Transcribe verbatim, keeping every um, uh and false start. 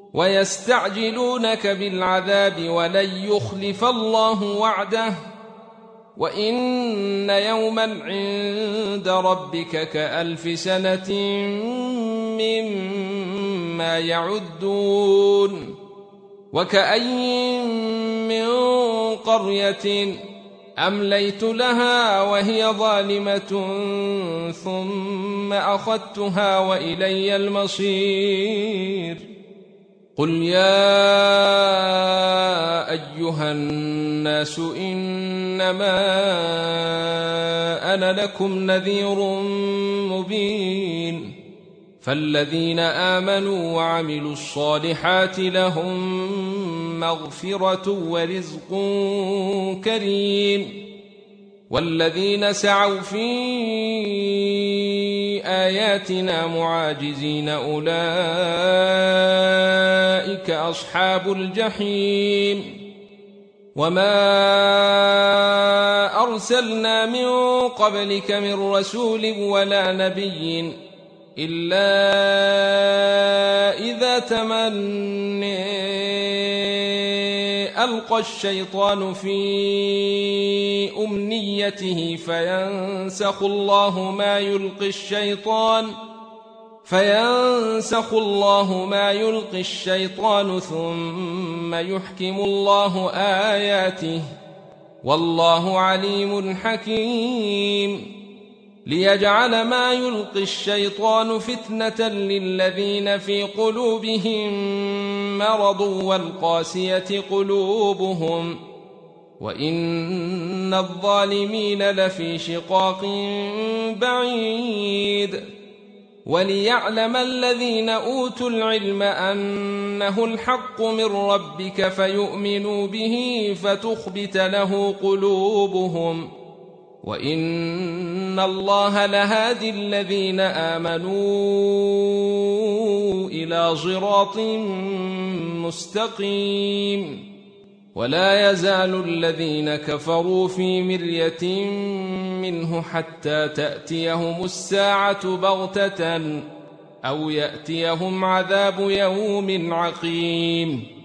ويستعجلونك بالعذاب ولن يخلف الله وعده وإن يوما عند ربك كألف سنة مما يعدون وكأي من قرية أمليت لها وهي ظالمة ثم أخذتها وإلي المصير قل يا أيها الناس إنما أنا لكم نذير مبين فالذين آمنوا وعملوا الصالحات لهم مغفرة ورزق كريم والذين سعوا في آياتنا معاجزين أولئك أصحاب الجحيم وما أرسلنا من قبلك من رسول ولا نبي إلا إذا تمنى ألقى الشيطان في أمنيته فينسخ الله ما يلقي الشيطان فينسخ الله ما يلقي الشيطان ثم يحكم الله آياته والله عليم حكيم ليجعل ما يلقي الشيطان فتنة للذين في قلوبهم مرض والقاسية قلوبهم وإن الظالمين لفي شقاق بعيد وليعلم الذين أوتوا العلم أنه الحق من ربك فيؤمنوا به فتخبت له قلوبهم وإن الله لهادي الذين آمنوا إلى صراط مستقيم ولا يزال الذين كفروا في مرية منه حتى تأتيهم الساعة بغتة أو يأتيهم عذاب يوم عقيم